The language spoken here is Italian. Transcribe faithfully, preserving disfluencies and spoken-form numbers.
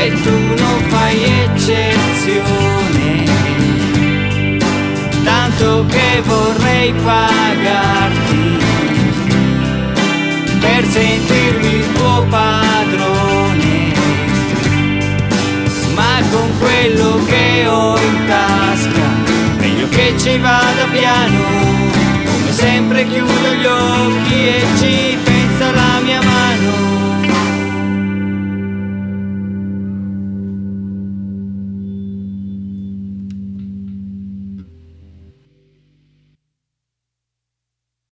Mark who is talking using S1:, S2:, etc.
S1: e tu non fai eccezione, tanto che vorrei pagarti per sentirmi il tuo padrone, ma con quello che ho in tasca meglio che ci vada piano, come sempre chiudo gli occhi e ci